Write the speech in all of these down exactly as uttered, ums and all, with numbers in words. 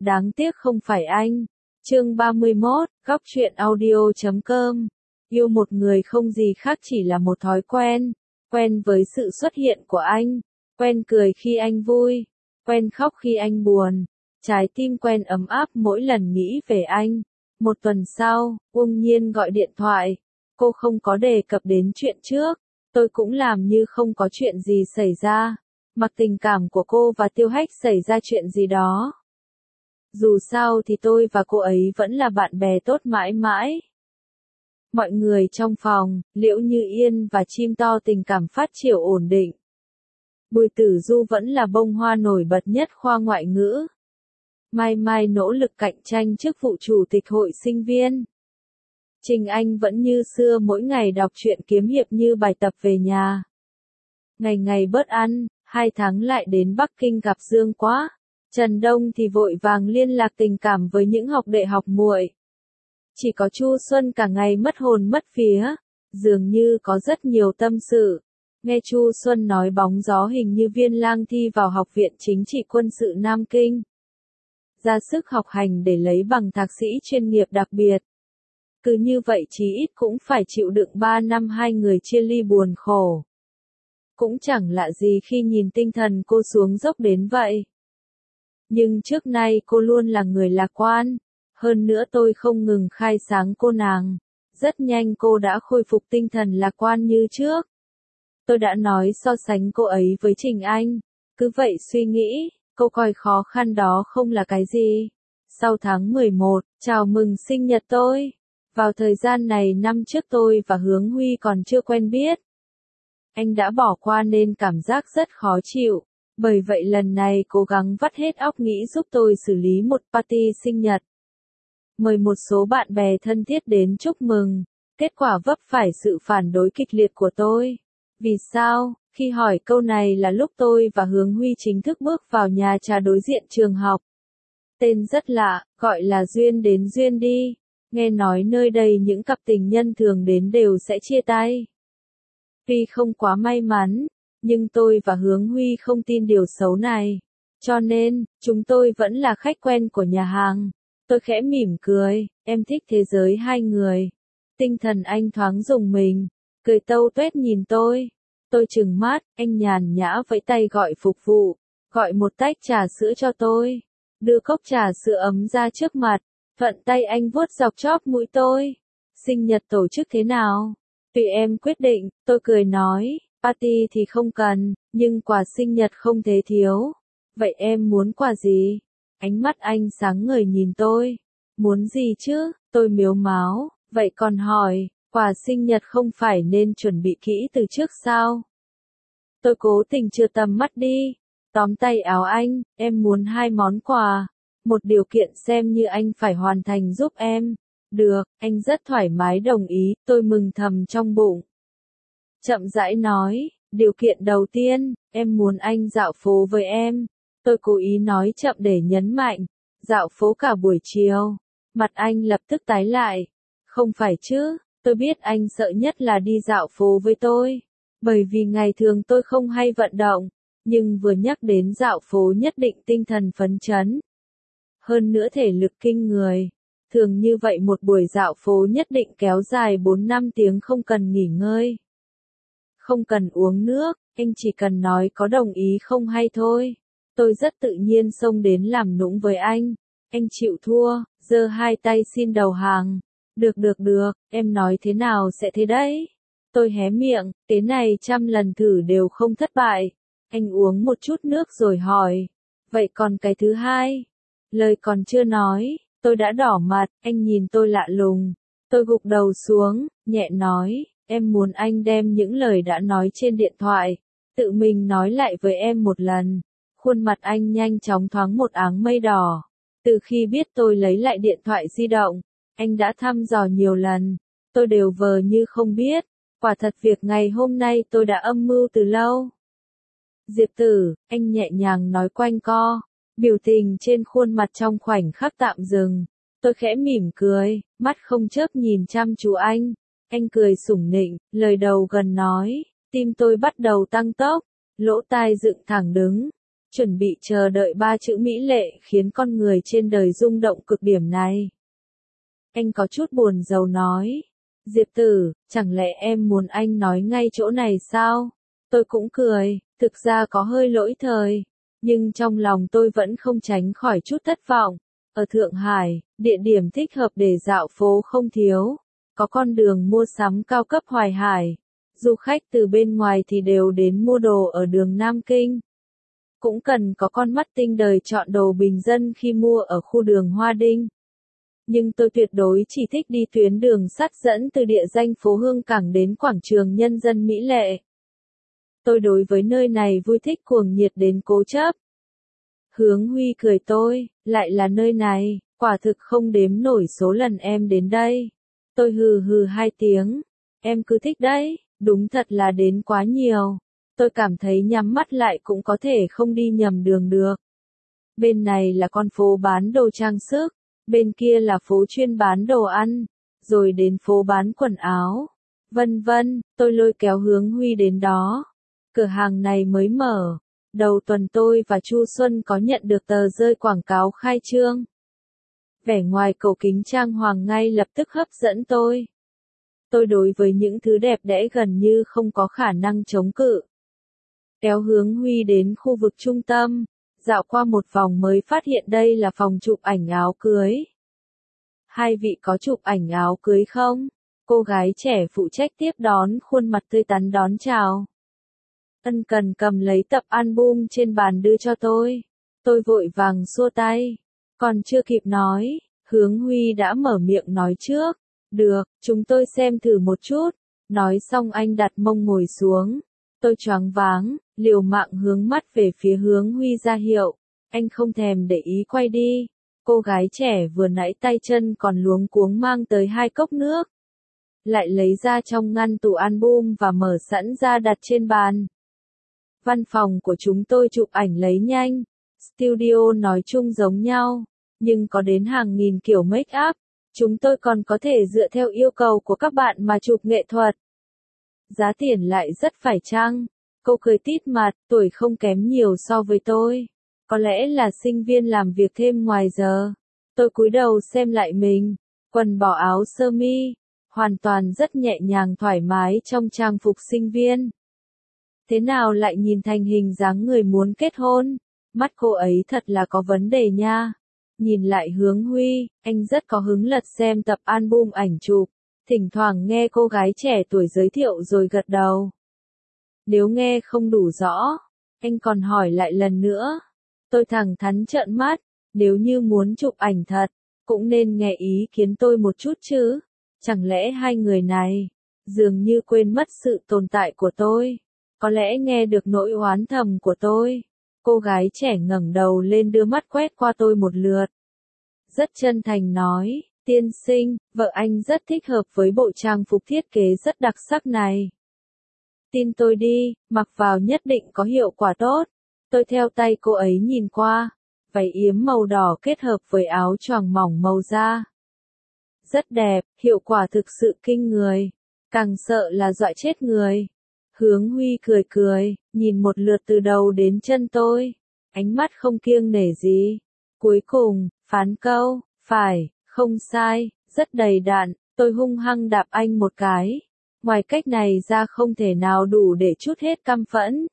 đáng tiếc không phải anh. Chương ba mươi mốt, góc truyện audio chấm com. Yêu một người không gì khác chỉ là một thói quen, quen với sự xuất hiện của anh, quen cười khi anh vui, quen khóc khi anh buồn, trái tim quen ấm áp mỗi lần nghĩ về anh. Một tuần sau, Uông Nhiên gọi điện thoại, cô không có đề cập đến chuyện trước, tôi cũng làm như không có chuyện gì xảy ra, mặc tình cảm của cô và Tiêu Hách xảy ra chuyện gì đó. Dù sao thì tôi và cô ấy vẫn là bạn bè tốt mãi mãi. Mọi người trong phòng, Liễu Như Yên và chim to tình cảm phát triển ổn định. Bùi Tử Du vẫn là bông hoa nổi bật nhất khoa ngoại ngữ. Mai Mai nỗ lực cạnh tranh chức vụ chủ tịch hội sinh viên. Trình Anh vẫn như xưa mỗi ngày đọc truyện kiếm hiệp như bài tập về nhà. Ngày ngày bớt ăn, hai tháng lại đến Bắc Kinh gặp Dương Quá. Trần Đông thì vội vàng liên lạc tình cảm với những học đệ học muội. Chỉ có Chu Xuân cả ngày mất hồn mất vía, dường như có rất nhiều tâm sự. Nghe Chu Xuân nói bóng gió hình như Viên Lang thi vào Học viện Chính trị Quân sự Nam Kinh. Ra sức học hành để lấy bằng thạc sĩ chuyên nghiệp đặc biệt. Cứ như vậy chí ít cũng phải chịu đựng ba năm hai người chia ly buồn khổ. Cũng chẳng lạ gì khi nhìn tinh thần cô xuống dốc đến vậy. Nhưng trước nay cô luôn là người lạc quan. Hơn nữa tôi không ngừng khai sáng cô nàng. Rất nhanh cô đã khôi phục tinh thần lạc quan như trước. Tôi đã nói so sánh cô ấy với Trình Anh. Cứ vậy suy nghĩ, cô coi khó khăn đó không là cái gì. Sau tháng mười một, chào mừng sinh nhật tôi. Vào thời gian này năm trước tôi và Hướng Huy còn chưa quen biết. Anh đã bỏ qua nên cảm giác rất khó chịu. Bởi vậy lần này cố gắng vắt hết óc nghĩ giúp tôi xử lý một party sinh nhật. Mời một số bạn bè thân thiết đến chúc mừng. Kết quả vấp phải sự phản đối kịch liệt của tôi. Vì sao? Khi hỏi câu này là lúc tôi và Hướng Huy chính thức bước vào nhà trà đối diện trường học. Tên rất lạ, gọi là Duyên đến Duyên đi. Nghe nói nơi đây những cặp tình nhân thường đến đều sẽ chia tay. Tuy không quá may mắn, nhưng tôi và Hướng Huy không tin điều xấu này. Cho nên, chúng tôi vẫn là khách quen của nhà hàng. Tôi khẽ mỉm cười, em thích thế giới hai người. Tinh thần anh thoáng rùng mình, cười tâu tuét nhìn tôi. Tôi trừng mắt, anh nhàn nhã vẫy tay gọi phục vụ, gọi một tách trà sữa cho tôi. Đưa cốc trà sữa ấm ra trước mặt, thuận tay anh vuốt dọc chóp mũi tôi. Sinh nhật tổ chức thế nào? Tùy em quyết định, tôi cười nói, party thì không cần, nhưng quà sinh nhật không thể thiếu. Vậy em muốn quà gì? Ánh mắt anh sáng ngời nhìn tôi. Muốn gì chứ? Tôi mếu máo, vậy còn hỏi, quà sinh nhật không phải nên chuẩn bị kỹ từ trước sao? Tôi cố tình chưa tầm mắt đi, tóm tay áo anh, em muốn hai món quà. Một điều kiện xem như anh phải hoàn thành giúp em. Được, anh rất thoải mái đồng ý, tôi mừng thầm trong bụng. Chậm rãi nói, điều kiện đầu tiên, em muốn anh dạo phố với em. Tôi cố ý nói chậm để nhấn mạnh, dạo phố cả buổi chiều. Mặt anh lập tức tái lại. Không phải chứ, tôi biết anh sợ nhất là đi dạo phố với tôi. Bởi vì ngày thường tôi không hay vận động, nhưng vừa nhắc đến dạo phố nhất định tinh thần phấn chấn. Hơn nữa thể lực kinh người. Thường như vậy một buổi dạo phố nhất định kéo dài bốn năm tiếng không cần nghỉ ngơi. Không cần uống nước, anh chỉ cần nói có đồng ý không hay thôi. Tôi rất tự nhiên xông đến làm nũng với anh. Anh chịu thua, giơ hai tay xin đầu hàng. Được được được, em nói thế nào sẽ thế đấy. Tôi hé miệng, thế này trăm lần thử đều không thất bại. Anh uống một chút nước rồi hỏi. Vậy còn cái thứ hai? Lời còn chưa nói, tôi đã đỏ mặt, anh nhìn tôi lạ lùng. Tôi gục đầu xuống, nhẹ nói, em muốn anh đem những lời đã nói trên điện thoại. Tự mình nói lại với em một lần. Khuôn mặt anh nhanh chóng thoáng một áng mây đỏ. Từ khi biết tôi lấy lại điện thoại di động, anh đã thăm dò nhiều lần. Tôi đều vờ như không biết. Quả thật việc ngày hôm nay tôi đã âm mưu từ lâu. Diệp Tử, anh nhẹ nhàng nói quanh co. Biểu tình trên khuôn mặt trong khoảnh khắc tạm dừng. Tôi khẽ mỉm cười, mắt không chớp nhìn chăm chú anh. Anh cười sủng nịnh, lời đầu gần nói. Tim tôi bắt đầu tăng tốc, lỗ tai dựng thẳng đứng. chuẩn bị chờ đợi ba chữ mỹ lệ khiến con người trên đời rung động cực điểm này. Anh có chút buồn rầu nói. Diệp Tử, chẳng lẽ em muốn anh nói ngay chỗ này sao? Tôi cũng cười, thực ra có hơi lỗi thời. Nhưng trong lòng tôi vẫn không tránh khỏi chút thất vọng. Ở Thượng Hải, địa điểm thích hợp để dạo phố không thiếu. Có con đường mua sắm cao cấp Hoài Hải. Du khách từ bên ngoài thì đều đến mua đồ ở đường Nam Kinh. Cũng cần có con mắt tinh đời chọn đồ bình dân khi mua ở khu đường Hoa Đinh. Nhưng tôi tuyệt đối chỉ thích đi tuyến đường sắt dẫn từ địa danh phố Hương Cảng đến quảng trường Nhân dân Mỹ Lệ. Tôi đối với nơi này vui thích cuồng nhiệt đến cố chấp. Hướng Huy cười tôi, lại là nơi này, quả thực không đếm nổi số lần em đến đây. Tôi hừ hừ hai tiếng, em cứ thích đấy, đúng thật là đến quá nhiều. Tôi cảm thấy nhắm mắt lại cũng có thể không đi nhầm đường được. Bên này là con phố bán đồ trang sức, bên kia là phố chuyên bán đồ ăn, rồi đến phố bán quần áo, vân vân, tôi lôi kéo Hướng Huy đến đó. Cửa hàng này mới mở, đầu tuần tôi và Chu Xuân có nhận được tờ rơi quảng cáo khai trương. Vẻ ngoài cầu kính trang hoàng ngay lập tức hấp dẫn tôi. Tôi đối với những thứ đẹp đẽ gần như không có khả năng chống cự. Kéo Hướng Huy đến khu vực trung tâm, dạo qua một vòng mới phát hiện đây là phòng chụp ảnh áo cưới. Hai vị có chụp ảnh áo cưới không? Cô gái trẻ phụ trách tiếp đón khuôn mặt tươi tắn đón chào. Ân cần cầm lấy tập album trên bàn đưa cho tôi. Tôi vội vàng xua tay. Còn chưa kịp nói, Hướng Huy đã mở miệng nói trước. Được, chúng tôi xem thử một chút. Nói xong anh đặt mông ngồi xuống. Tôi choáng váng, liều mạng hướng mắt về phía Hướng Huy ra hiệu. Anh không thèm để ý quay đi. Cô gái trẻ vừa nãy tay chân còn luống cuống mang tới hai cốc nước. Lại lấy ra trong ngăn tủ album và mở sẵn ra đặt trên bàn. Văn phòng của chúng tôi chụp ảnh lấy nhanh. Studio nói chung giống nhau, nhưng có đến hàng nghìn kiểu make up. Chúng tôi còn có thể dựa theo yêu cầu của các bạn mà chụp nghệ thuật. Giá tiền lại rất phải chăng? Cô cười tít mặt, tuổi không kém nhiều so với tôi. Có lẽ là sinh viên làm việc thêm ngoài giờ. Tôi cúi đầu xem lại mình, quần bỏ áo sơ mi, hoàn toàn rất nhẹ nhàng thoải mái trong trang phục sinh viên. Thế nào lại nhìn thành hình dáng người muốn kết hôn? Mắt cô ấy thật là có vấn đề nha. Nhìn lại Hướng Huy, anh rất có hứng lật xem tập album ảnh chụp, thỉnh thoảng nghe cô gái trẻ tuổi giới thiệu rồi gật đầu. Nếu nghe không đủ rõ, anh còn hỏi lại lần nữa. Tôi thẳng thắn trợn mắt, nếu như muốn chụp ảnh thật, cũng nên nghe ý kiến tôi một chút chứ. Chẳng lẽ hai người này, dường như quên mất sự tồn tại của tôi, có lẽ nghe được nỗi oán thầm của tôi. Cô gái trẻ ngẩng đầu lên đưa mắt quét qua tôi một lượt. Rất chân thành nói, tiên sinh, vợ anh rất thích hợp với bộ trang phục thiết kế rất đặc sắc này. Tin tôi đi, mặc vào nhất định có hiệu quả tốt. Tôi theo tay cô ấy nhìn qua, váy yếm màu đỏ kết hợp với áo choàng mỏng màu da. Rất đẹp, hiệu quả thực sự kinh người, càng sợ là dọa chết người. Hướng Huy cười cười, nhìn một lượt từ đầu đến chân tôi, ánh mắt không kiêng nể gì. Cuối cùng, phán câu, phải, không sai, rất đầy đặn, tôi hung hăng đạp anh một cái. Ngoài cách này ra không thể nào đủ để trút hết căm phẫn.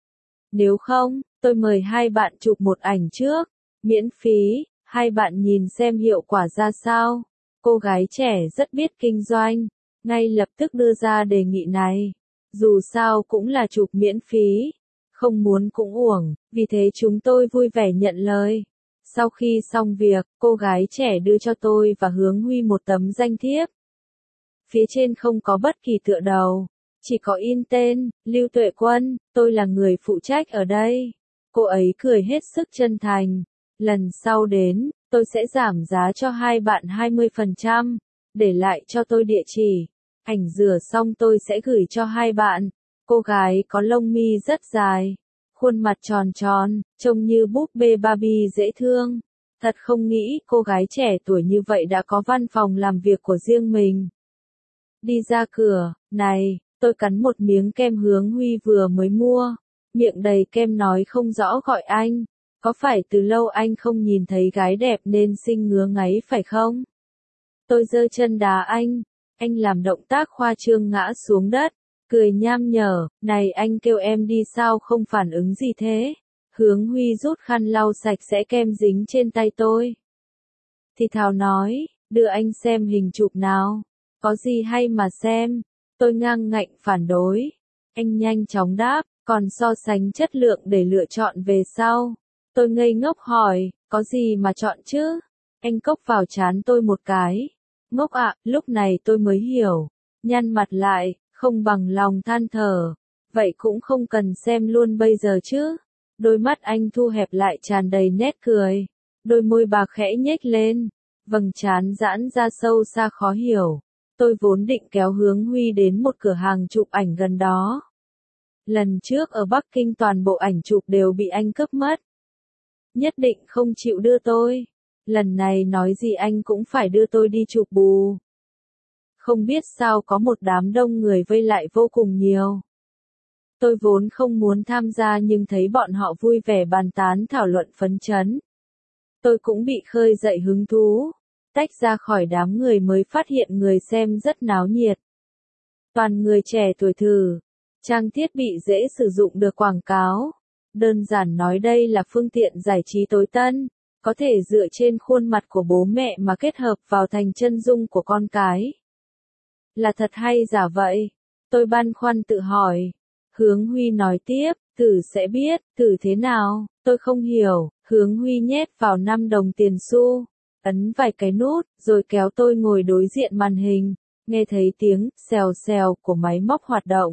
Nếu không, tôi mời hai bạn chụp một ảnh trước, miễn phí, hai bạn nhìn xem hiệu quả ra sao. Cô gái trẻ rất biết kinh doanh, ngay lập tức đưa ra đề nghị này. Dù sao cũng là chụp miễn phí, không muốn cũng uổng, vì thế chúng tôi vui vẻ nhận lời. Sau khi xong việc, cô gái trẻ đưa cho tôi và Hướng Huy một tấm danh thiếp. Phía trên không có bất kỳ tựa đầu, chỉ có in tên, Lưu Tuệ Quân, tôi là người phụ trách ở đây. Cô ấy cười hết sức chân thành. Lần sau đến, tôi sẽ giảm giá cho hai bạn hai mươi phần trăm, để lại cho tôi địa chỉ. Ảnh rửa xong tôi sẽ gửi cho hai bạn. Cô gái có lông mi rất dài, khuôn mặt tròn tròn, trông như búp bê Barbie dễ thương. Thật không nghĩ cô gái trẻ tuổi như vậy đã có văn phòng làm việc của riêng mình. Đi ra cửa, này, tôi cắn một miếng kem Hướng Huy vừa mới mua. miệng đầy kem nói không rõ gọi anh. Có phải từ lâu anh không nhìn thấy gái đẹp nên sinh ngứa ngáy phải không? Tôi giơ chân đá anh, anh làm động tác khoa trương ngã xuống đất, cười nham nhở, này anh kêu em đi sao không phản ứng gì thế? Hướng Huy rút khăn lau sạch sẽ kem dính trên tay tôi. Thì thào nói, đưa anh xem hình chụp nào, có gì hay mà xem, tôi ngang ngạnh phản đối. Anh nhanh chóng đáp, còn so sánh chất lượng để lựa chọn về sau. Tôi ngây ngốc hỏi, có gì mà chọn chứ? Anh cốc vào trán tôi một cái. Ngốc ạ, lúc này tôi mới hiểu. Nhăn mặt lại, không bằng lòng than thở. Vậy cũng không cần xem luôn bây giờ chứ. Đôi mắt anh thu hẹp lại tràn đầy nét cười. Đôi môi bà khẽ nhếch lên. Vầng trán giãn ra sâu xa khó hiểu. Tôi vốn định kéo Hướng Huy đến một cửa hàng chụp ảnh gần đó. Lần trước ở Bắc Kinh toàn bộ ảnh chụp đều bị anh cướp mất. Nhất định không chịu đưa tôi. Lần này nói gì anh cũng phải đưa tôi đi chụp bù. Không biết sao có một đám đông người vây lại vô cùng nhiều. Tôi vốn không muốn tham gia nhưng thấy bọn họ vui vẻ bàn tán thảo luận phấn chấn. Tôi cũng bị khơi dậy hứng thú. Tách ra khỏi đám người mới phát hiện người xem rất náo nhiệt. Toàn người trẻ tuổi thử. Trang thiết bị dễ sử dụng được quảng cáo. Đơn giản nói đây là phương tiện giải trí tối tân, có thể dựa trên khuôn mặt của bố mẹ mà kết hợp vào thành chân dung của con cái. Là thật hay giả vậy? Tôi băn khoăn tự hỏi. Hướng Huy nói tiếp, thử sẽ biết, thử thế nào, tôi không hiểu. Hướng Huy nhét vào năm đồng tiền xu, ấn vài cái nút, rồi kéo tôi ngồi đối diện màn hình, nghe thấy tiếng xèo xèo của máy móc hoạt động.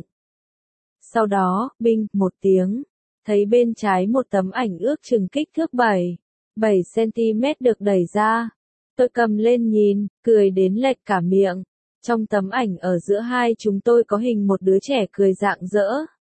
Sau đó, binh, một tiếng. Thấy bên trái một tấm ảnh ước chừng kích thước bảy, bảy xăng-ti-mét được đẩy ra. Tôi cầm lên nhìn, cười đến lệch cả miệng. Trong tấm ảnh ở giữa hai chúng tôi có hình một đứa trẻ cười rạng rỡ.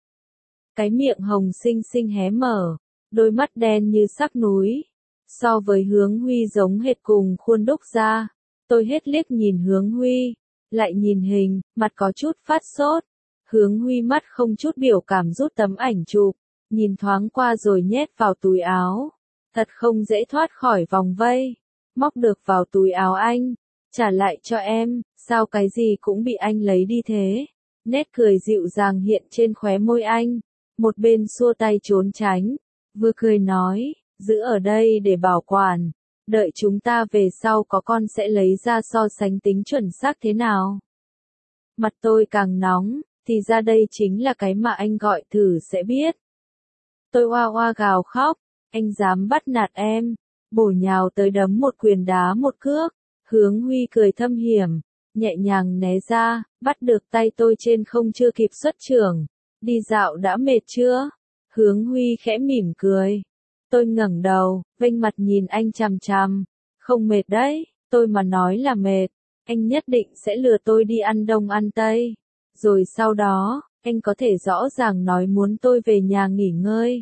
Cái miệng hồng xinh xinh hé mở, đôi mắt đen như sắc núi. So với Hướng Huy giống hệt cùng khuôn đúc ra. Tôi hết liếc nhìn Hướng Huy, lại nhìn hình, mặt có chút phát sốt. Hướng Huy mắt không chút biểu cảm rút tấm ảnh chụp. Nhìn thoáng qua rồi nhét vào túi áo. Thật không dễ thoát khỏi vòng vây. Móc được vào túi áo anh. Trả lại cho em, sao cái gì cũng bị anh lấy đi thế. Nét cười dịu dàng hiện trên khóe môi anh. Một bên xua tay trốn tránh. Vừa cười nói, giữ ở đây để bảo quản. Đợi chúng ta về sau có con sẽ lấy ra so sánh tính chuẩn xác thế nào. Mặt tôi càng nóng, thì ra đây chính là cái mà anh gọi thử sẽ biết. Tôi oa oa gào khóc, anh dám bắt nạt em, bổ nhào tới đấm một quyền đá một cước. Hướng Huy cười thâm hiểm, nhẹ nhàng né ra, bắt được tay tôi trên không chưa kịp xuất chưởng. Đi dạo đã mệt chưa? Hướng Huy khẽ mỉm cười. Tôi ngẩng đầu, vênh mặt nhìn anh chằm chằm. Không mệt đấy, tôi mà nói là mệt, anh nhất định sẽ lừa tôi đi ăn đông ăn tây. Rồi sau đó, anh có thể rõ ràng nói muốn tôi về nhà nghỉ ngơi.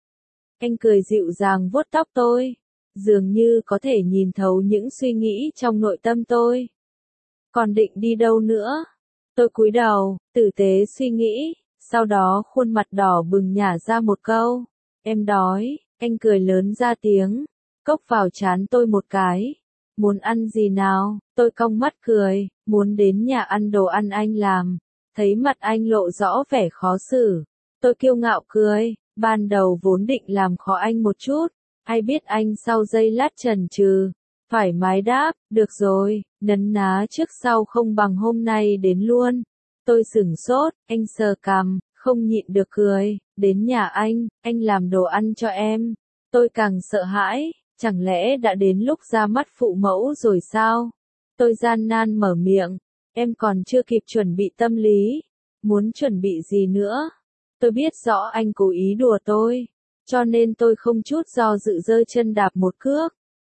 Anh cười dịu dàng vuốt tóc tôi, dường như có thể nhìn thấu những suy nghĩ trong nội tâm tôi. Còn định đi đâu nữa? Tôi cúi đầu, tử tế suy nghĩ, sau đó khuôn mặt đỏ bừng nhả ra một câu. Em đói, anh cười lớn ra tiếng, cốc vào trán tôi một cái. Muốn ăn gì nào? Tôi cong mắt cười, muốn đến nhà ăn đồ ăn anh làm. Thấy mặt anh lộ rõ vẻ khó xử. Tôi kiêu ngạo cười, ban đầu vốn định làm khó anh một chút. Ai biết anh sau giây lát chần chừ, thoải mái đáp, được rồi, nấn ná trước sau không bằng hôm nay đến luôn. Tôi sửng sốt, anh sờ cằm, không nhịn được cười, đến nhà anh, anh làm đồ ăn cho em. Tôi càng sợ hãi, chẳng lẽ đã đến lúc ra mắt phụ mẫu rồi sao? Tôi gian nan mở miệng, em còn chưa kịp chuẩn bị tâm lý, muốn chuẩn bị gì nữa? Tôi biết rõ anh cố ý đùa tôi, cho nên tôi không chút do dự giơ chân đạp một cước.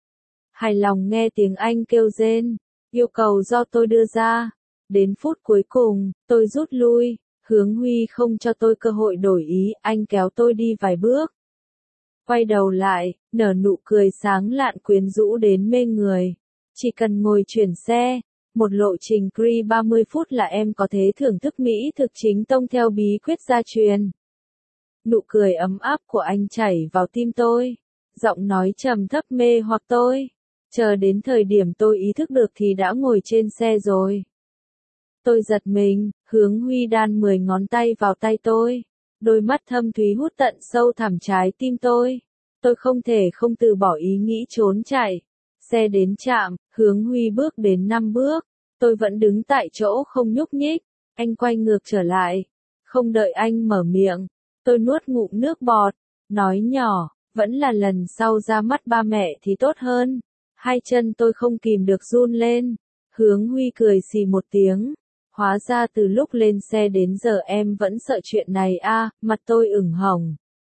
Hài lòng nghe tiếng anh kêu rên, yêu cầu do tôi đưa ra. Đến phút cuối cùng, tôi rút lui, Hướng Huy không cho tôi cơ hội đổi ý, anh kéo tôi đi vài bước. Quay đầu lại, nở nụ cười sáng lạn quyến rũ đến mê người. Chỉ cần ngồi chuyển xe, một lộ trình Cree ba mươi phút là em có thể thưởng thức mỹ thực chính tông theo bí quyết gia truyền. Nụ cười ấm áp của anh chảy vào tim tôi. Giọng nói trầm thấp mê hoặc tôi. Chờ đến thời điểm tôi ý thức được thì đã ngồi trên xe rồi. Tôi giật mình, Hướng Huy đan mười ngón tay vào tay tôi. Đôi mắt thâm thúy hút tận sâu thẳm trái tim tôi. Tôi không thể không từ bỏ ý nghĩ trốn chạy. Xe đến trạm, Hướng Huy bước đến năm bước. Tôi vẫn đứng tại chỗ không nhúc nhích. Anh quay ngược trở lại. Không đợi anh mở miệng. Tôi nuốt ngụm nước bọt. Nói nhỏ, vẫn là lần sau ra mắt ba mẹ thì tốt hơn. Hai chân tôi không kìm được run lên. Hướng Huy cười xì một tiếng. Hóa ra từ lúc lên xe đến giờ em vẫn sợ chuyện này a, mặt tôi ửng hồng.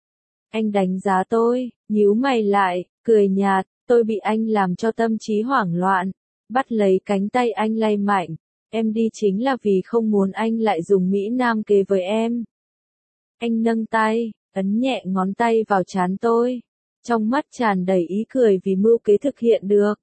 Anh đánh giá tôi, nhíu mày lại, cười nhạt, tôi bị anh làm cho tâm trí hoảng loạn. Bắt lấy cánh tay anh lay mạnh. Em đi chính là vì không muốn anh lại dùng Mỹ Nam kế với em. Anh nâng tay, ấn nhẹ ngón tay vào trán tôi. Trong mắt tràn đầy ý cười vì mưu kế thực hiện được.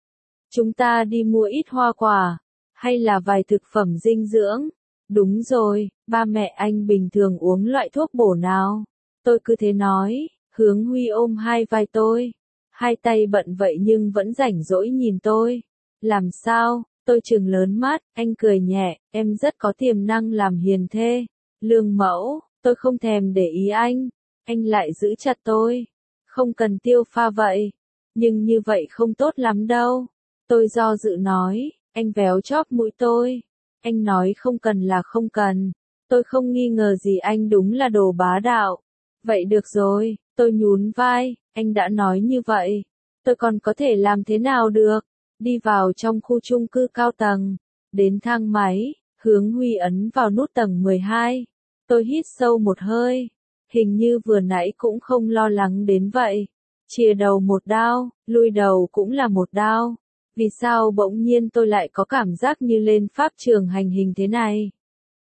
Chúng ta đi mua ít hoa quả, hay là vài thực phẩm dinh dưỡng? Đúng rồi, ba mẹ anh bình thường uống loại thuốc bổ nào? Tôi cứ thế nói, Hướng Huy ôm hai vai tôi. Hai tay bận vậy nhưng vẫn rảnh rỗi nhìn tôi. Làm sao? Tôi trừng lớn mắt, anh cười nhẹ, em rất có tiềm năng làm hiền thê. Lương mẫu, tôi không thèm để ý anh. Anh lại giữ chặt tôi. Không cần tiêu pha vậy. Nhưng như vậy không tốt lắm đâu. Tôi do dự nói, anh véo chóp mũi tôi. Anh nói không cần là không cần. Tôi không nghi ngờ gì anh đúng là đồ bá đạo. Vậy được rồi, tôi nhún vai, anh đã nói như vậy. Tôi còn có thể làm thế nào được? Đi vào trong khu chung cư cao tầng. Đến thang máy, Hướng Huy ấn vào nút tầng mười hai. Tôi hít sâu một hơi. Hình như vừa nãy cũng không lo lắng đến vậy. Chìa đầu một đao, lui đầu cũng là một đao. Vì sao bỗng nhiên tôi lại có cảm giác như lên pháp trường hành hình thế này?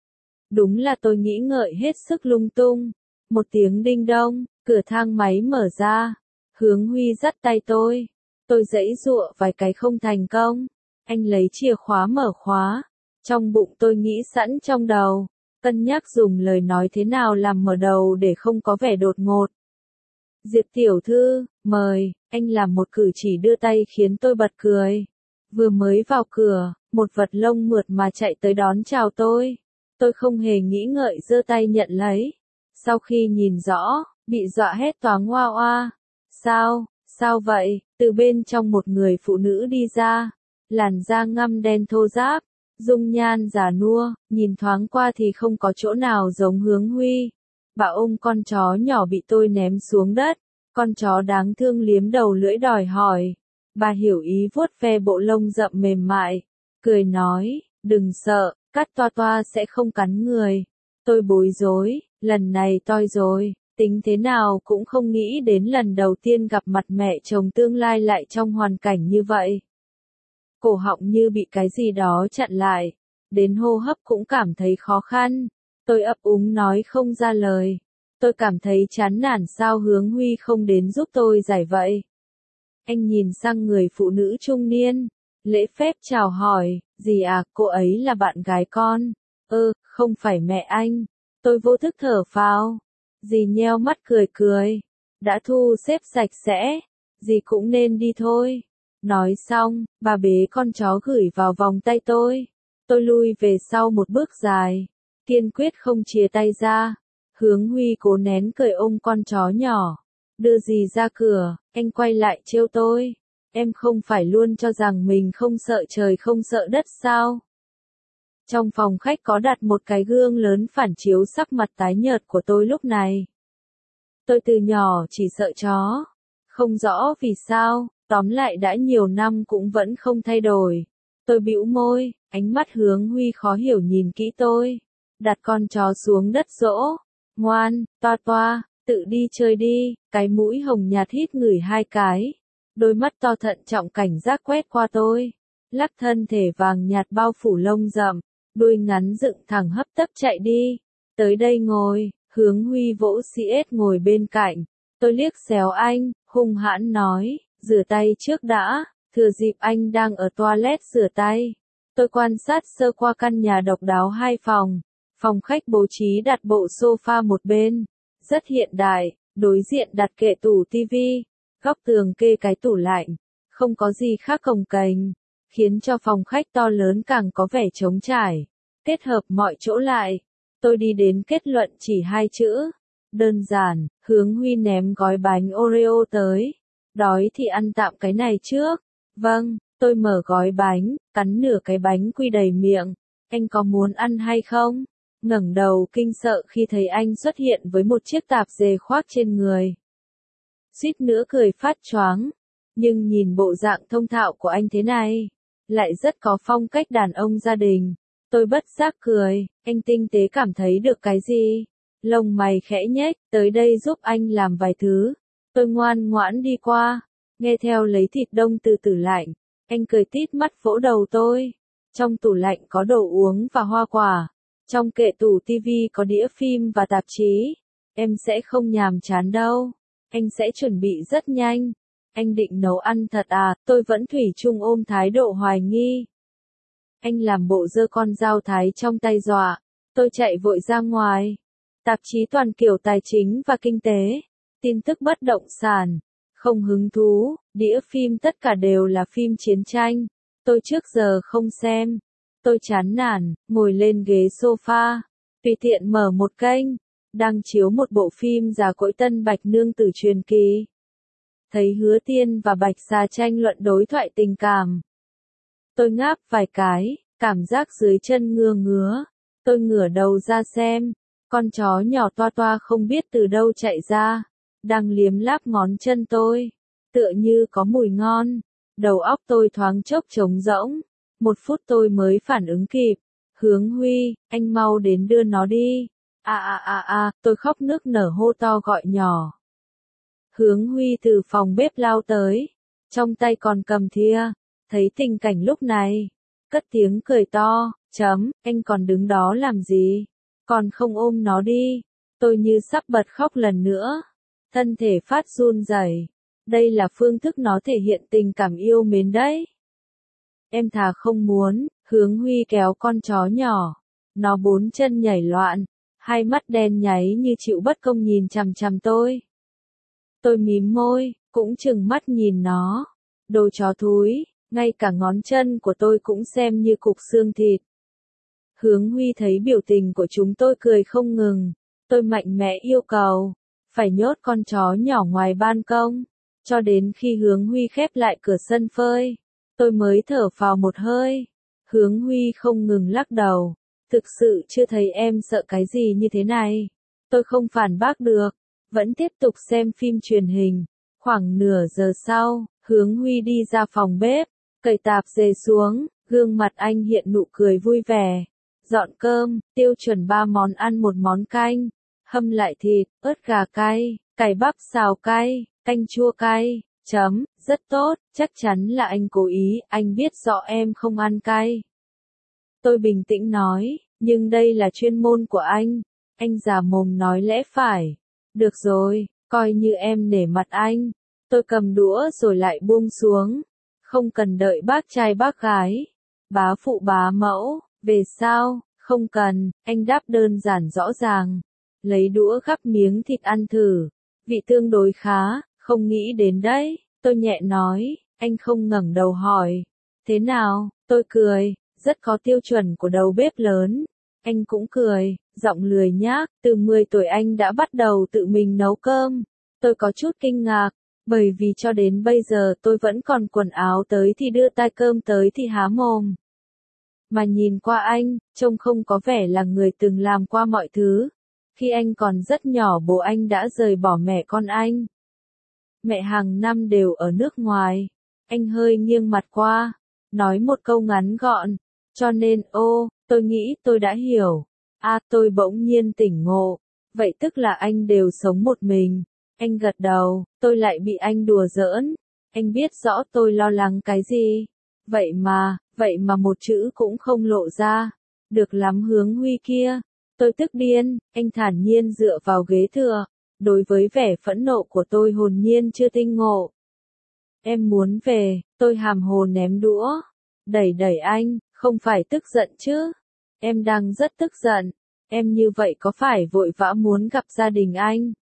Đúng là tôi nghĩ ngợi hết sức lung tung. Một tiếng đinh đông, cửa thang máy mở ra. Hướng Huy dắt tay tôi. Tôi giãy giụa vài cái không thành công. Anh lấy chìa khóa mở khóa. Trong bụng tôi nghĩ sẵn trong đầu. Cân nhắc dùng lời nói thế nào làm mở đầu để không có vẻ đột ngột. Diệp tiểu thư, mời, anh làm một cử chỉ đưa tay khiến tôi bật cười. Vừa mới vào cửa, một vật lông mượt mà chạy tới đón chào tôi. Tôi không hề nghĩ ngợi giơ tay nhận lấy. Sau khi nhìn rõ, bị dọa hét toáng oa oa. Sao, sao vậy? Từ bên trong một người phụ nữ đi ra. Làn da ngăm đen thô ráp, dung nhan già nua, nhìn thoáng qua thì không có chỗ nào giống Hướng Huy. Bà ôm con chó nhỏ bị tôi ném xuống đất. Con chó đáng thương liếm đầu lưỡi đòi hỏi. Bà hiểu ý vuốt ve bộ lông rậm mềm mại. Cười nói, đừng sợ, cắt toa toa sẽ không cắn người. Tôi bối rối, lần này toi rồi, tính thế nào cũng không nghĩ đến lần đầu tiên gặp mặt mẹ chồng tương lai lại trong hoàn cảnh như vậy. Cổ họng như bị cái gì đó chặn lại, đến hô hấp cũng cảm thấy khó khăn. Tôi ấp úng nói không ra lời. Tôi cảm thấy chán nản sao Hướng Huy không đến giúp tôi giải vậy. Anh nhìn sang người phụ nữ trung niên, lễ phép chào hỏi, dì à, cô ấy là bạn gái con. Ơ, không phải mẹ anh. Tôi vô thức thở phào. Dì nheo mắt cười cười. Đã thu xếp sạch sẽ, dì cũng nên đi thôi. Nói xong, bà bế con chó gửi vào vòng tay tôi. Tôi lui về sau một bước dài, kiên quyết không chia tay ra. Hướng Huy cố nén cười ôm con chó nhỏ. Đưa dì ra cửa, anh quay lại trêu tôi. Em không phải luôn cho rằng mình không sợ trời không sợ đất sao? Trong phòng khách có đặt một cái gương lớn phản chiếu sắc mặt tái nhợt của tôi lúc này. Tôi từ nhỏ chỉ sợ chó. Không rõ vì sao, tóm lại đã nhiều năm cũng vẫn không thay đổi. Tôi bĩu môi, ánh mắt Hướng Huy khó hiểu nhìn kỹ tôi. Đặt con chó xuống đất dỗ. Ngoan, toa toa, tự đi chơi đi. Cái mũi hồng nhạt hít ngửi hai cái. Đôi mắt to thận trọng cảnh giác quét qua tôi. Lắc thân thể vàng nhạt bao phủ lông rậm. Đuôi ngắn dựng thẳng hấp tấp chạy đi. Tới đây ngồi. Hướng Huy vỗ xê ét ngồi bên cạnh. Tôi liếc xéo anh, hung hãn nói, rửa tay trước đã. Thừa dịp anh đang ở toilet rửa tay. Tôi quan sát sơ qua căn nhà độc đáo hai phòng. Phòng khách bố trí đặt bộ sofa một bên. rất hiện đại, đối diện đặt kệ tủ tivi, góc tường kê cái tủ lạnh, không có gì khác cồng kềnh, khiến cho phòng khách to lớn càng có vẻ trống trải. Kết hợp mọi chỗ lại, tôi đi đến kết luận chỉ hai chữ. Đơn giản, Hướng Huy ném gói bánh Oreo tới. Đói thì ăn tạm cái này trước. Vâng, tôi mở gói bánh, cắn nửa cái bánh quy đầy miệng. Anh có muốn ăn hay không? Ngẩng đầu kinh sợ khi thấy anh xuất hiện với một chiếc tạp dề khoác trên người. Suýt nữa cười phát choáng. Nhưng nhìn bộ dạng thông thạo của anh thế này, lại rất có phong cách đàn ông gia đình. Tôi bất giác cười, anh tinh tế cảm thấy được cái gì? Lông mày khẽ nhếch, tới đây giúp anh làm vài thứ. Tôi ngoan ngoãn đi qua, nghe theo lấy thịt đông từ tủ lạnh. Anh cười tít mắt vỗ đầu tôi. Trong tủ lạnh có đồ uống và hoa quả. Trong kệ tủ tivi có đĩa phim và tạp chí. Em sẽ không nhàm chán đâu. Anh sẽ chuẩn bị rất nhanh. Anh định nấu ăn thật à? Tôi vẫn thủy chung ôm thái độ hoài nghi. Anh làm bộ giơ con dao thái trong tay dọa. Tôi chạy vội ra ngoài. Tạp chí toàn kiểu tài chính và kinh tế. Tin tức bất động sản. Không hứng thú. Đĩa phim tất cả đều là phim chiến tranh. Tôi trước giờ không xem. Tôi chán nản, ngồi lên ghế sofa. Tùy tiện mở một kênh. Đang chiếu một bộ phim già cỗi Tân Bạch Nương Tử truyền kỳ. Thấy Hứa Tiên và Bạch Xà tranh luận đối thoại tình cảm. Tôi ngáp vài cái, cảm giác dưới chân ngứa ngứa. Tôi ngửa đầu ra xem, con chó nhỏ toa toa không biết từ đâu chạy ra, đang liếm láp ngón chân tôi, tựa như có mùi ngon. Đầu óc tôi thoáng chốc trống rỗng, một phút tôi mới phản ứng kịp. Hướng Huy, anh mau đến đưa nó đi. À à à à, tôi khóc nức nở hô to gọi nhỏ. Hướng Huy từ phòng bếp lao tới, trong tay còn cầm thìa, thấy tình cảnh lúc này, cất tiếng cười to, chấm, anh còn đứng đó làm gì, còn không ôm nó đi. Tôi như sắp bật khóc lần nữa, thân thể phát run rẩy. Đây là phương thức nó thể hiện tình cảm yêu mến đấy. Em thà không muốn. Hướng Huy kéo con chó nhỏ, nó bốn chân nhảy loạn, hai mắt đen nháy như chịu bất công nhìn chằm chằm tôi. Tôi mím môi, cũng chừng mắt nhìn nó. Đồ chó thúi, ngay cả ngón chân của tôi cũng xem như cục xương thịt. Hướng Huy thấy biểu tình của chúng tôi cười không ngừng. Tôi mạnh mẽ yêu cầu, phải nhốt con chó nhỏ ngoài ban công, cho đến khi Hướng Huy khép lại cửa sân phơi. Tôi mới thở phào một hơi. Hướng Huy không ngừng lắc đầu. Thực sự chưa thấy em sợ cái gì như thế này. Tôi không phản bác được. Vẫn tiếp tục xem phim truyền hình. Khoảng nửa giờ sau, Hướng Huy đi ra phòng bếp, cởi tạp dề xuống, gương mặt anh hiện nụ cười vui vẻ. Dọn cơm, tiêu chuẩn ba món ăn một món canh, hâm lại thịt, ớt gà cay, cải bắp xào cay, canh chua cay, chấm, rất tốt, chắc chắn là anh cố ý, anh biết rõ em không ăn cay. Tôi bình tĩnh nói, nhưng đây là chuyên môn của anh. Anh già mồm nói lẽ phải. Được rồi, coi như em nể mặt anh. Tôi cầm đũa rồi lại buông xuống. Không cần đợi bác trai bác gái, bá phụ bá mẫu, về sao, không cần, anh đáp đơn giản rõ ràng. Lấy đũa gắp miếng thịt ăn thử, vị tương đối khá, không nghĩ đến đấy. Tôi nhẹ nói, anh không ngẩng đầu hỏi. Thế nào, tôi cười, rất có tiêu chuẩn của đầu bếp lớn. Anh cũng cười, giọng lười nhác, từ mười tuổi anh đã bắt đầu tự mình nấu cơm. Tôi có chút kinh ngạc, bởi vì cho đến bây giờ tôi vẫn còn quần áo tới thì đưa tay cơm tới thì há mồm. Mà nhìn qua anh, trông không có vẻ là người từng làm qua mọi thứ. Khi anh còn rất nhỏ bố anh đã rời bỏ mẹ con anh. Mẹ hàng năm đều ở nước ngoài. Anh hơi nghiêng mặt qua, nói một câu ngắn gọn. Cho nên, ô, tôi nghĩ tôi đã hiểu. À, tôi bỗng nhiên tỉnh ngộ. Vậy tức là anh đều sống một mình. Anh gật đầu, tôi lại bị anh đùa giỡn. Anh biết rõ tôi lo lắng cái gì. Vậy mà, vậy mà một chữ cũng không lộ ra. Được lắm Hướng Huy kia. Tôi tức điên, anh thản nhiên dựa vào ghế thừa. Đối với vẻ phẫn nộ của tôi hồn nhiên chưa tinh ngộ. Em muốn về, tôi hàm hồ ném đũa. Đẩy đẩy anh, không phải tức giận chứ. Em đang rất tức giận. Em như vậy có phải vội vã muốn gặp gia đình anh?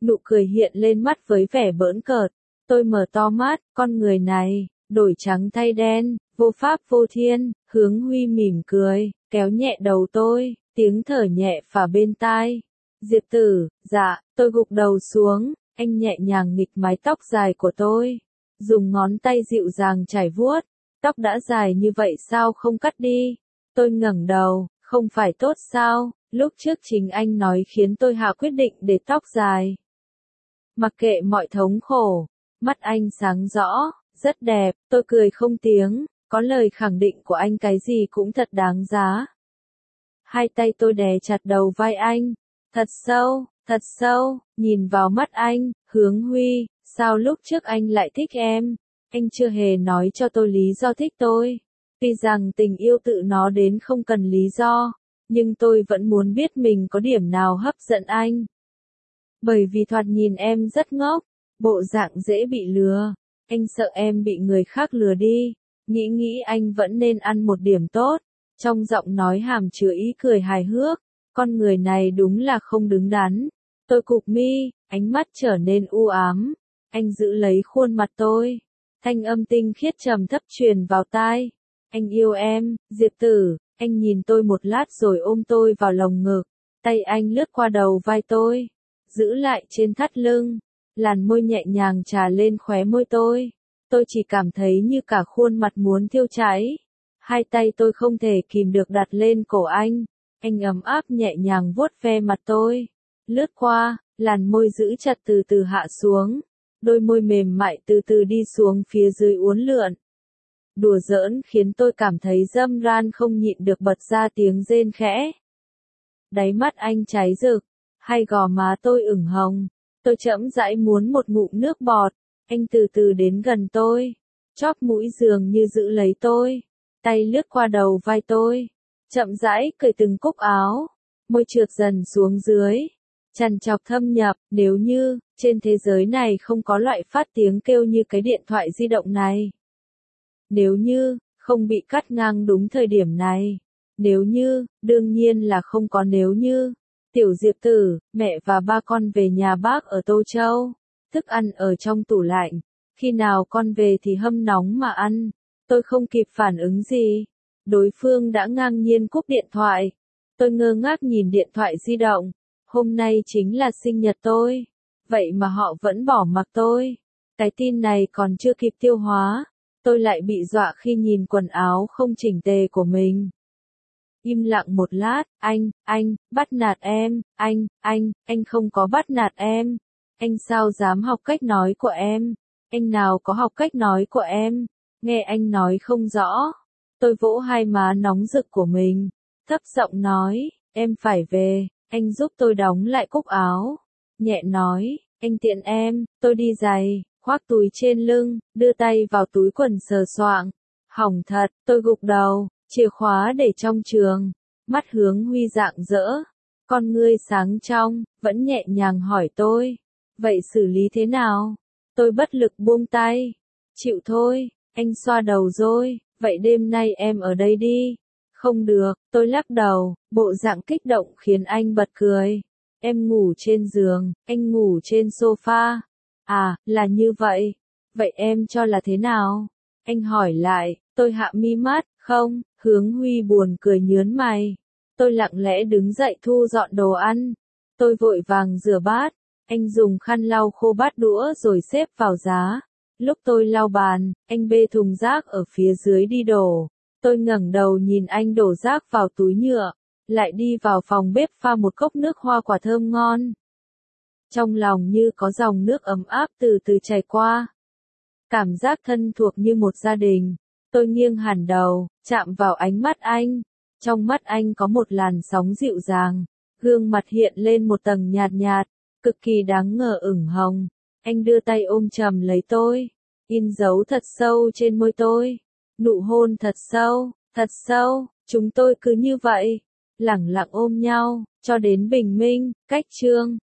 Nụ cười hiện lên mắt với vẻ bỡn cợt. Tôi mở to mắt, con người này, đổi trắng thay đen, vô pháp vô thiên. Hướng Huy mỉm cười, kéo nhẹ đầu tôi, tiếng thở nhẹ phả bên tai. Diệp Tử, dạ, tôi gục đầu xuống, anh nhẹ nhàng nghịch mái tóc dài của tôi, dùng ngón tay dịu dàng chải vuốt. Tóc đã dài như vậy sao không cắt đi? Tôi ngẩng đầu, không phải tốt sao? Lúc trước chính anh nói khiến tôi hạ quyết định để tóc dài. Mặc kệ mọi thống khổ, mắt anh sáng rõ, rất đẹp, tôi cười không tiếng, có lời khẳng định của anh cái gì cũng thật đáng giá. Hai tay tôi đè chặt đầu vai anh, thật sâu, thật sâu, nhìn vào mắt anh, Hướng Huy, sao lúc trước anh lại thích em? Anh chưa hề nói cho tôi lý do thích tôi. Tuy rằng tình yêu tự nó đến không cần lý do, nhưng tôi vẫn muốn biết mình có điểm nào hấp dẫn anh. Bởi vì thoạt nhìn em rất ngốc, bộ dạng dễ bị lừa. Anh sợ em bị người khác lừa đi. Nghĩ nghĩ anh vẫn nên ăn một điểm tốt. Trong giọng nói hàm chứa ý cười hài hước. Con người này đúng là không đứng đắn. Tôi cụp mi, ánh mắt trở nên u ám. Anh giữ lấy khuôn mặt tôi. Thanh âm tinh khiết trầm thấp truyền vào tai. Anh yêu em, Diệp Tử. Anh nhìn tôi một lát rồi ôm tôi vào lồng ngực. Tay anh lướt qua đầu vai tôi, giữ lại trên thắt lưng. Làn môi nhẹ nhàng trà lên khóe môi tôi. Tôi chỉ cảm thấy như cả khuôn mặt muốn thiêu cháy. Hai tay tôi không thể kìm được đặt lên cổ anh. Anh ấm áp nhẹ nhàng vuốt ve mặt tôi. Lướt qua, làn môi giữ chặt từ từ hạ xuống. Đôi môi mềm mại từ từ đi xuống phía dưới uốn lượn. Đùa giỡn khiến tôi cảm thấy dâm ran không nhịn được bật ra tiếng rên khẽ. Đáy mắt anh cháy rực, hai gò má tôi ửng hồng. Tôi chậm rãi muốn một ngụm nước bọt. Anh từ từ đến gần tôi, chóp mũi dường như giữ lấy tôi, tay lướt qua đầu vai tôi, chậm rãi cởi từng cúc áo, môi trượt dần xuống dưới, trằn trọc thâm nhập. Nếu như trên thế giới này không có loại phát tiếng kêu như cái điện thoại di động này, nếu như không bị cắt ngang đúng thời điểm này, nếu như, đương nhiên là không có nếu như. Tiểu Diệp Tử, mẹ và ba con về nhà bác ở Tô Châu. Thức ăn ở trong tủ lạnh. Khi nào con về thì hâm nóng mà ăn. Tôi không kịp phản ứng gì. Đối phương đã ngang nhiên cúp điện thoại. Tôi ngơ ngác nhìn điện thoại di động. Hôm nay chính là sinh nhật tôi. Vậy mà họ vẫn bỏ mặc tôi. Cái tin này còn chưa kịp tiêu hóa. Tôi lại bị dọa khi nhìn quần áo không chỉnh tề của mình. Im lặng một lát, anh, anh, bắt nạt em, anh, anh, anh không có bắt nạt em. Anh sao dám học cách nói của em? Anh nào có học cách nói của em? Nghe anh nói không rõ. Tôi vỗ hai má nóng rực của mình, thấp giọng nói, em phải về. Anh giúp tôi đóng lại cúc áo. Nhẹ nói, anh tiện em. Tôi đi giày, khoác túi trên lưng, đưa tay vào túi quần sờ soạng. Hỏng thật, tôi gục đầu. Chìa khóa để trong trường. Mắt Hướng Huy rạng rỡ. Con ngươi sáng trong, vẫn nhẹ nhàng hỏi tôi. Vậy xử lý thế nào? Tôi bất lực buông tay. Chịu thôi, anh xoa đầu rồi. Vậy đêm nay em ở đây đi. Không được, tôi lắc đầu. Bộ dạng kích động khiến anh bật cười. Em ngủ trên giường, anh ngủ trên sofa. À, là như vậy. Vậy em cho là thế nào? Anh hỏi lại. Tôi hạ mi mắt. Không, Hướng Huy buồn cười nhớn mày. Tôi lặng lẽ đứng dậy thu dọn đồ ăn. Tôi vội vàng rửa bát. Anh dùng khăn lau khô bát đũa rồi xếp vào giá. Lúc tôi lau bàn, anh bê thùng rác ở phía dưới đi đổ. Tôi ngẩng đầu nhìn anh đổ rác vào túi nhựa, lại đi vào phòng bếp pha một cốc nước hoa quả thơm ngon. Trong lòng như có dòng nước ấm áp từ từ chảy qua. Cảm giác thân thuộc như một gia đình. Tôi nghiêng hẳn đầu, chạm vào ánh mắt anh. Trong mắt anh có một làn sóng dịu dàng. Gương mặt hiện lên một tầng nhạt nhạt, cực kỳ đáng ngờ ửng hồng. Anh đưa tay ôm chầm lấy tôi, in dấu thật sâu trên môi tôi. Nụ hôn thật sâu, thật sâu. Chúng tôi cứ như vậy, lẳng lặng ôm nhau, cho đến bình minh. Cách chương